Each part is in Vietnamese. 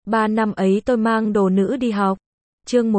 3 năm ấy tôi mang đồ nữ đi học. Chương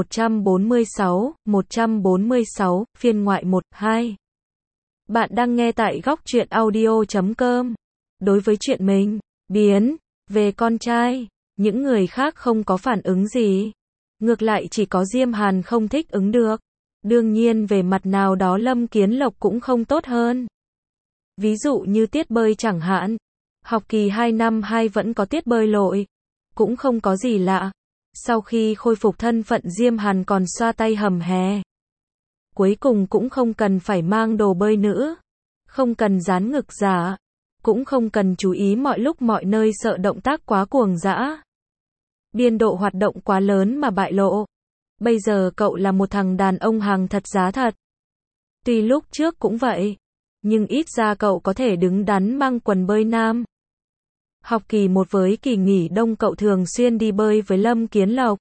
146, phiên ngoại 1-2. Bạn đang nghe tại góc truyện audio.com. Đối với chuyện mình, biến, về con trai, những người khác không có phản ứng gì. Ngược lại chỉ có Diêm Hàn không thích ứng được. Đương nhiên về mặt nào đó Lâm Kiến Lộc cũng không tốt hơn. Ví dụ như tiết bơi chẳng hạn. Học kỳ 2 năm 2 vẫn có tiết bơi lội. Cũng không có gì lạ. Sau khi khôi phục thân phận Diêm Hàn còn xoa tay hầm hè. Cuối cùng cũng không cần phải mang đồ bơi nữ. Không cần dán ngực giả. Cũng không cần chú ý mọi lúc mọi nơi sợ động tác quá cuồng dã. Biên độ hoạt động quá lớn mà bại lộ. Bây giờ cậu là một thằng đàn ông hàng thật giá thật. Tuy lúc trước cũng vậy. Nhưng ít ra cậu có thể đứng đắn mang quần bơi nam. Học kỳ 1 với kỳ nghỉ đông cậu thường xuyên đi bơi với Lâm Kiến Lộc.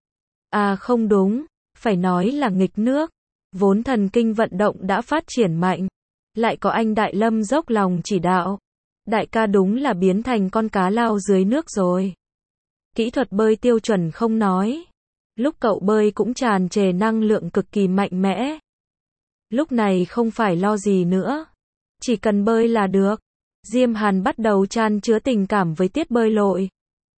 À không đúng, phải nói là nghịch nước. Vốn thần kinh vận động đã phát triển mạnh. Lại có anh Đại Lâm dốc lòng chỉ đạo. Đại ca đúng là biến thành con cá lao dưới nước rồi. Kỹ thuật bơi tiêu chuẩn không nói. Lúc cậu bơi cũng tràn trề năng lượng cực kỳ mạnh mẽ. Lúc này không phải lo gì nữa. Chỉ cần bơi là được. Diêm Hàn bắt đầu chan chứa tình cảm với tiết bơi lội.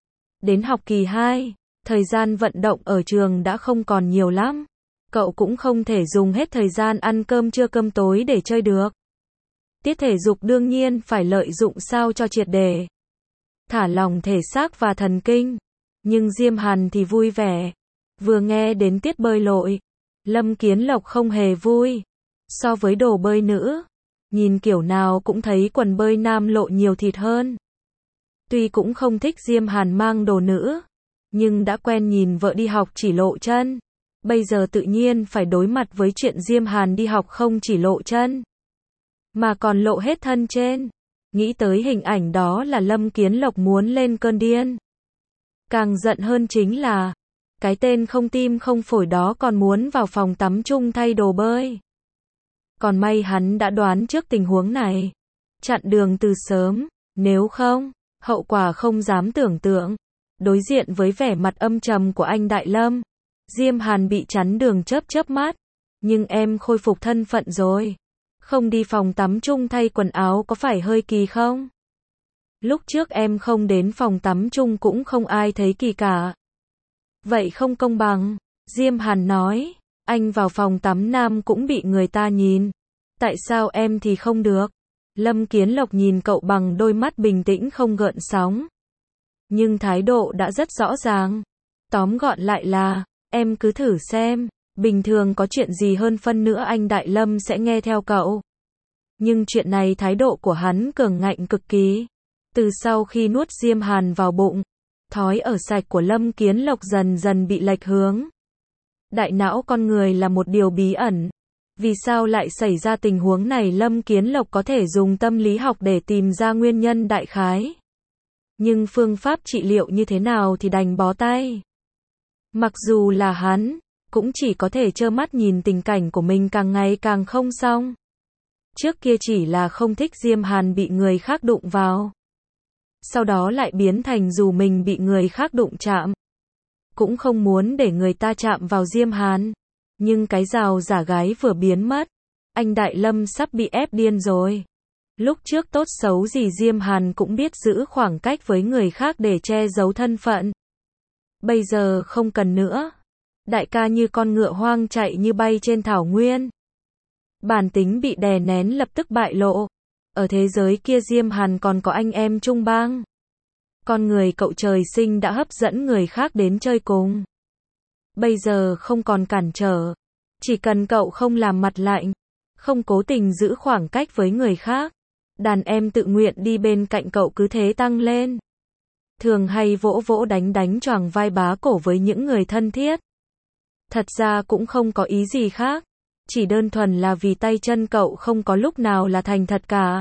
Đến học kỳ 2, thời gian vận động ở trường đã không còn nhiều lắm. Cậu cũng không thể dùng hết thời gian ăn cơm trưa cơm tối để chơi được. Tiết thể dục đương nhiên phải lợi dụng sao cho triệt để. Thả lỏng thể xác và thần kinh. Nhưng Diêm Hàn thì vui vẻ. Vừa nghe đến tiết bơi lội, Lâm Kiến Lộc không hề vui. So với đồ bơi nữ, nhìn kiểu nào cũng thấy quần bơi nam lộ nhiều thịt hơn. Tuy cũng không thích Diêm Hàn mang đồ nữ, nhưng đã quen nhìn vợ đi học chỉ lộ chân. Bây giờ tự nhiên phải đối mặt với chuyện Diêm Hàn đi học không chỉ lộ chân, mà còn lộ hết thân trên. Nghĩ tới hình ảnh đó là Lâm Kiến Lộc muốn lên cơn điên. Càng giận hơn chính là, cái tên không tim không phổi đó còn muốn vào phòng tắm chung thay đồ bơi. Còn may hắn đã đoán trước tình huống này. Chặn đường từ sớm, nếu không, hậu quả không dám tưởng tượng. Đối diện với vẻ mặt âm trầm của anh Đại Lâm, Diêm Hàn bị chắn đường chớp mắt. Nhưng em khôi phục thân phận rồi. Không đi phòng tắm chung thay quần áo có phải hơi kỳ không? Lúc trước em không đến phòng tắm chung cũng không ai thấy kỳ cả. Vậy không công bằng, Diêm Hàn nói. Anh vào phòng tắm nam cũng bị người ta nhìn. Tại sao em thì không được? Lâm Kiến Lộc nhìn cậu bằng đôi mắt bình tĩnh không gợn sóng. Nhưng thái độ đã rất rõ ràng. Tóm gọn lại là, em cứ thử xem, bình thường có chuyện gì hơn phân nữa anh Đại Lâm sẽ nghe theo cậu. Nhưng chuyện này thái độ của hắn cường ngạnh cực kỳ. Từ sau khi nuốt Diêm Hàn vào bụng, thói ở sạch của Lâm Kiến Lộc dần dần bị lệch hướng. Đại não con người là một điều bí ẩn. Vì sao lại xảy ra tình huống này Lâm Kiến Lộc có thể dùng tâm lý học để tìm ra nguyên nhân đại khái. Nhưng phương pháp trị liệu như thế nào thì đành bó tay. Mặc dù là hắn, cũng chỉ có thể trơ mắt nhìn tình cảnh của mình càng ngày càng không xong. Trước kia chỉ là không thích Diêm Hàn bị người khác đụng vào. Sau đó lại biến thành dù mình bị người khác đụng chạm. Cũng không muốn để người ta chạm vào Diêm Hàn. Nhưng cái rào giả gái vừa biến mất. Anh Đại Lâm sắp bị ép điên rồi. Lúc trước tốt xấu gì Diêm Hàn cũng biết giữ khoảng cách với người khác để che giấu thân phận. Bây giờ không cần nữa. Đại ca như con ngựa hoang chạy như bay trên thảo nguyên. Bản tính bị đè nén lập tức bại lộ. Ở thế giới kia Diêm Hàn còn có anh em chung bang. Con người cậu trời sinh đã hấp dẫn người khác đến chơi cùng. Bây giờ không còn cản trở. Chỉ cần cậu không làm mặt lạnh, không cố tình giữ khoảng cách với người khác, đàn em tự nguyện đi bên cạnh cậu cứ thế tăng lên. Thường hay vỗ vỗ đánh choàng vai bá cổ với những người thân thiết. Thật ra cũng không có ý gì khác. Chỉ đơn thuần là vì tay chân cậu không có lúc nào là thành thật cả.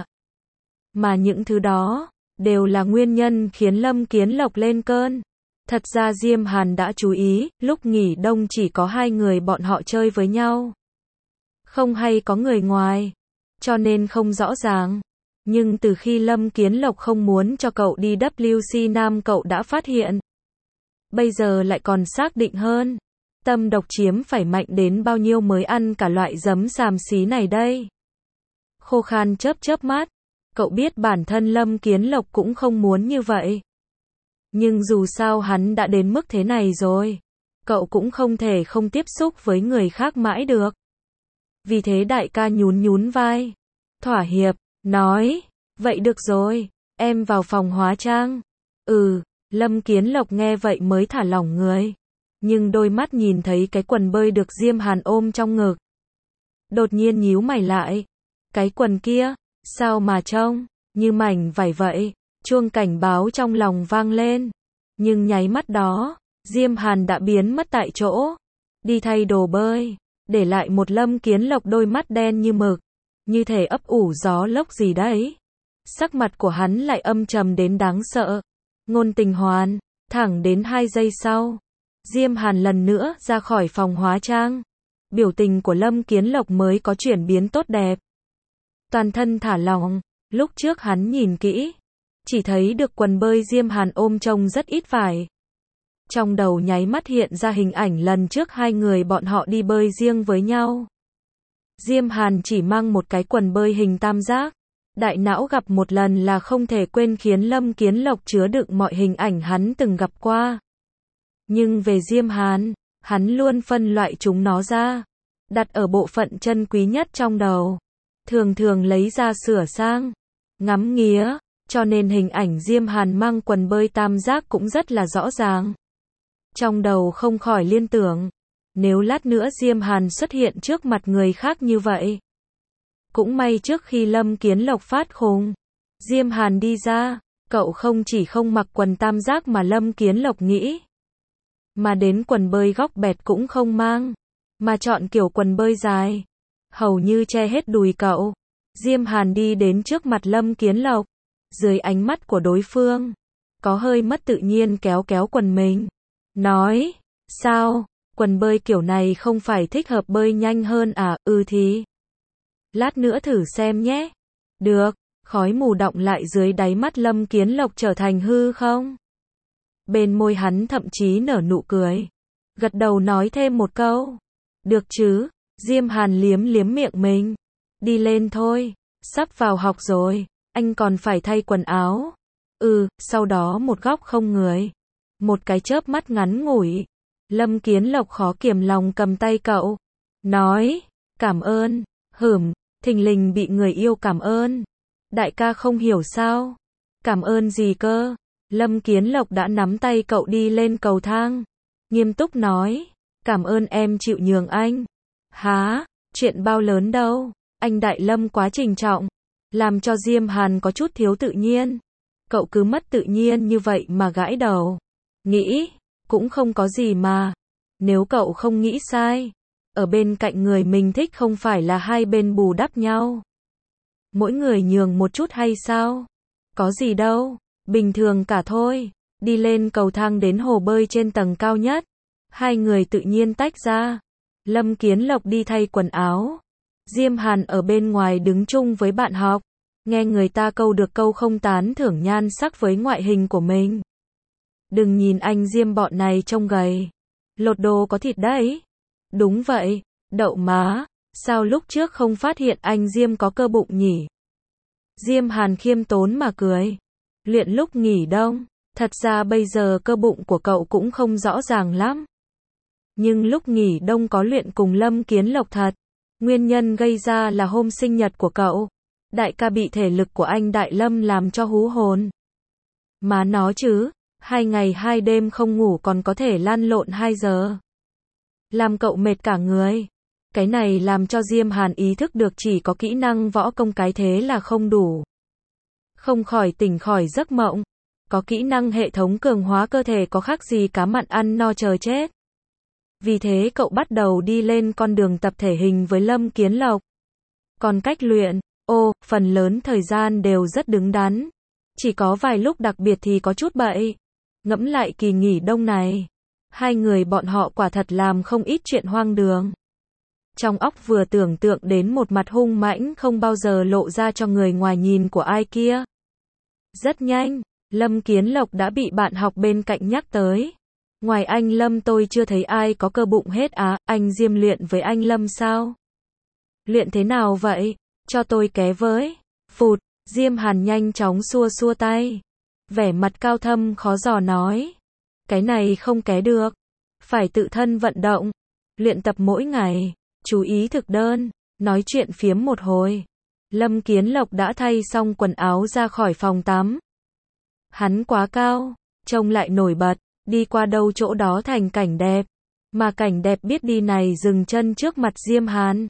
Mà những thứ đó đều là nguyên nhân khiến Lâm Kiến Lộc lên cơn. Thật ra Diêm Hàn đã chú ý, lúc nghỉ đông chỉ có 2 người bọn họ chơi với nhau. Không hay có người ngoài. Cho nên không rõ ràng. Nhưng từ khi Lâm Kiến Lộc không muốn cho cậu đi WC Nam cậu đã phát hiện. Bây giờ lại còn xác định hơn. Tâm độc chiếm phải mạnh đến bao nhiêu mới ăn cả loại giấm xàm xí này đây. Khô khan chớp chớp mắt. Cậu biết bản thân Lâm Kiến Lộc cũng không muốn như vậy. Nhưng dù sao hắn đã đến mức thế này rồi. Cậu cũng không thể không tiếp xúc với người khác mãi được. Vì thế đại ca nhún nhún vai. Thỏa hiệp, nói. Vậy được rồi, em vào phòng hóa trang. Lâm Kiến Lộc nghe vậy mới thả lỏng người. Nhưng đôi mắt nhìn thấy cái quần bơi được Diêm Hàn ôm trong ngực. Đột nhiên nhíu mày lại. Cái quần kia, sao mà trông như mảnh vải vậy? Chuông cảnh báo trong lòng vang lên. Nhưng nháy mắt đó, Diêm Hàn đã biến mất tại chỗ. Đi thay đồ bơi, để lại một Lâm Kiến Lộc đôi mắt đen như mực. Như thể ấp ủ gió lốc gì đấy. Sắc mặt của hắn lại âm trầm đến đáng sợ. Ngôn Tình Hoàn, thẳng đến 2 giây sau. Diêm Hàn lần nữa ra khỏi phòng hóa trang. Biểu tình của Lâm Kiến Lộc mới có chuyển biến tốt đẹp. Toàn thân thả lỏng, lúc trước hắn nhìn kỹ. Chỉ thấy được quần bơi Diêm Hàn ôm trông rất ít vải. Trong đầu nháy mắt hiện ra hình ảnh lần trước hai người bọn họ đi bơi riêng với nhau. Diêm Hàn chỉ mang một cái quần bơi hình tam giác. Đại não gặp một lần là không thể quên khiến Lâm Kiến Lộc chứa đựng mọi hình ảnh hắn từng gặp qua. Nhưng về Diêm Hàn, hắn luôn phân loại chúng nó ra, đặt ở bộ phận chân quý nhất trong đầu. Thường thường lấy ra sửa sang, ngắm nghía, cho nên hình ảnh Diêm Hàn mang quần bơi tam giác cũng rất là rõ ràng. Trong đầu không khỏi liên tưởng, nếu lát nữa Diêm Hàn xuất hiện trước mặt người khác như vậy. Cũng may trước khi Lâm Kiến Lộc phát khùng, Diêm Hàn đi ra, cậu không chỉ không mặc quần tam giác mà Lâm Kiến Lộc nghĩ. Mà đến quần bơi góc bẹt cũng không mang, mà chọn kiểu quần bơi dài, hầu như che hết đùi cậu. Diêm Hàn đi đến trước mặt Lâm Kiến Lộc, dưới ánh mắt của đối phương, có hơi mất tự nhiên kéo kéo quần mình. Nói, sao, quần bơi kiểu này không phải thích hợp bơi nhanh hơn à? Thì lát nữa thử xem nhé. Được, khói mù đọng lại dưới đáy mắt Lâm Kiến Lộc trở thành hư không? Bên môi hắn thậm chí nở nụ cười. Gật đầu nói thêm một câu. Được chứ, Diêm Hàn liếm liếm miệng mình. Đi lên thôi, sắp vào học rồi, anh còn phải thay quần áo. Sau đó một góc không người. Một cái chớp mắt ngắn ngủi. Lâm Kiến Lộc khó kiềm lòng cầm tay cậu. Nói, cảm ơn, thình lình bị người yêu cảm ơn. Đại ca không hiểu sao? Cảm ơn gì cơ? Lâm Kiến Lộc đã nắm tay cậu đi lên cầu thang. Nghiêm túc nói, cảm ơn em chịu nhường anh. Hả, chuyện bao lớn đâu. Anh Đại Lâm quá trình trọng, làm cho Diêm Hàn có chút thiếu tự nhiên. Cậu cứ mất tự nhiên như vậy mà gãi đầu. Nghĩ, cũng không có gì mà. Nếu cậu không nghĩ sai, ở bên cạnh người mình thích không phải là hai bên bù đắp nhau. Mỗi người nhường một chút hay sao? Có gì đâu, bình thường cả thôi. Đi lên cầu thang đến hồ bơi trên tầng cao nhất. Hai người tự nhiên tách ra. Lâm Kiến Lộc đi thay quần áo. Diêm Hàn ở bên ngoài đứng chung với bạn học. Nghe người ta câu được câu không tán thưởng nhan sắc với ngoại hình của mình. Đừng nhìn anh Diêm bọn này trông gầy. Lột đồ có thịt đấy. Đúng vậy, đậu má, sao lúc trước không phát hiện anh Diêm có cơ bụng nhỉ? Diêm Hàn khiêm tốn mà cười. Luyện lúc nghỉ đông, thật ra bây giờ cơ bụng của cậu cũng không rõ ràng lắm. Nhưng lúc nghỉ đông có luyện cùng Lâm Kiến Lộc thật. Nguyên nhân gây ra là hôm sinh nhật của cậu. Đại ca bị thể lực của anh Đại Lâm làm cho hú hồn. Má nó chứ, 2 ngày 2 đêm không ngủ còn có thể lăn lộn 2 giờ. Làm cậu mệt cả người. Cái này làm cho Diêm Hàn ý thức được chỉ có kỹ năng võ công cái thế là không đủ. Không khỏi tỉnh khỏi giấc mộng. Có kỹ năng hệ thống cường hóa cơ thể có khác gì cá mặn ăn no chờ chết. Vì thế cậu bắt đầu đi lên con đường tập thể hình với Lâm Kiến Lộc. Còn cách luyện, phần lớn thời gian đều rất đứng đắn. Chỉ có vài lúc đặc biệt thì có chút bậy. Ngẫm lại kỳ nghỉ đông này, hai người bọn họ quả thật làm không ít chuyện hoang đường. Trong óc vừa tưởng tượng đến một mặt hung mãnh không bao giờ lộ ra cho người ngoài nhìn của ai kia. Rất nhanh, Lâm Kiến Lộc đã bị bạn học bên cạnh nhắc tới. Ngoài anh Lâm tôi chưa thấy ai có cơ bụng hết á, anh Diêm luyện với anh Lâm sao? Luyện thế nào vậy? Cho tôi ké với. Phụt, Diêm Hàn nhanh chóng xua xua tay. Vẻ mặt cao thâm khó dò nói. Cái này không ké được. Phải tự thân vận động. Luyện tập mỗi ngày. Chú ý thực đơn. Nói chuyện phiếm một hồi. Lâm Kiến Lộc đã thay xong quần áo ra khỏi phòng tắm. Hắn quá cao, trông lại nổi bật, đi qua đâu chỗ đó thành cảnh đẹp. Mà cảnh đẹp biết đi này dừng chân trước mặt Diêm Hàn.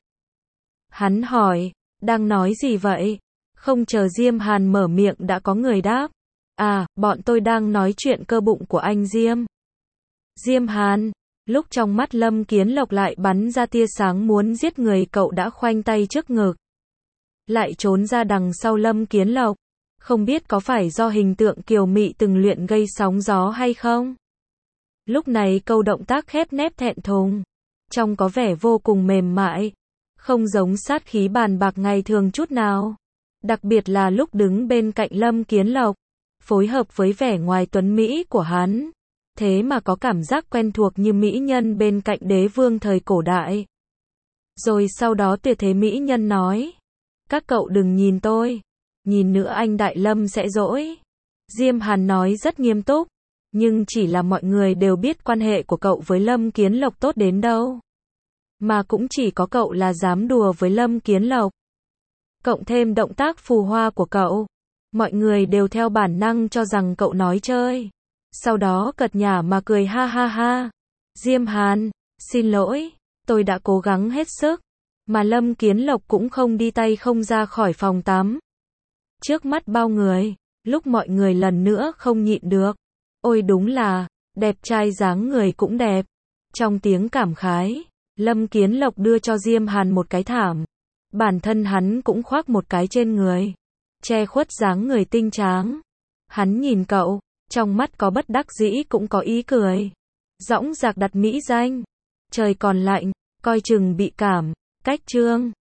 Hắn hỏi, đang nói gì vậy? Không chờ Diêm Hàn mở miệng đã có người đáp. À, bọn tôi đang nói chuyện cơ bụng của anh Diêm. Diêm Hàn, lúc trong mắt Lâm Kiến Lộc lại bắn ra tia sáng muốn giết người, cậu đã khoanh tay trước ngực. Lại trốn ra đằng sau Lâm Kiến Lộc. Không biết có phải do hình tượng kiều mị từng luyện gây sóng gió hay không? Lúc này câu động tác khép nép thẹn thùng, trông có vẻ vô cùng mềm mại, không giống sát khí bàn bạc ngày thường chút nào. Đặc biệt là lúc đứng bên cạnh Lâm Kiến Lộc, phối hợp với vẻ ngoài tuấn mỹ của hắn, thế mà có cảm giác quen thuộc như mỹ nhân bên cạnh đế vương thời cổ đại. Rồi sau đó tuyệt thế mỹ nhân nói, các cậu đừng nhìn tôi, nhìn nữa anh Đại Lâm sẽ dỗi. Diêm Hàn nói rất nghiêm túc, nhưng chỉ là mọi người đều biết quan hệ của cậu với Lâm Kiến Lộc tốt đến đâu. Mà cũng chỉ có cậu là dám đùa với Lâm Kiến Lộc. Cộng thêm động tác phù hoa của cậu, mọi người đều theo bản năng cho rằng cậu nói chơi. Sau đó cợt nhả mà cười ha ha ha. Diêm Hàn, xin lỗi, tôi đã cố gắng hết sức. Mà Lâm Kiến Lộc cũng không đi tay không ra khỏi phòng tắm. Trước mắt bao người, lúc mọi người lần nữa không nhịn được. Ôi đúng là, đẹp trai dáng người cũng đẹp. Trong tiếng cảm khái, Lâm Kiến Lộc đưa cho Diêm Hàn một cái thảm. Bản thân hắn cũng khoác một cái trên người, che khuất dáng người tinh tráng. Hắn nhìn cậu, trong mắt có bất đắc dĩ cũng có ý cười. Dõng dạc đặt mỹ danh. Trời còn lạnh, coi chừng bị cảm. Cách chương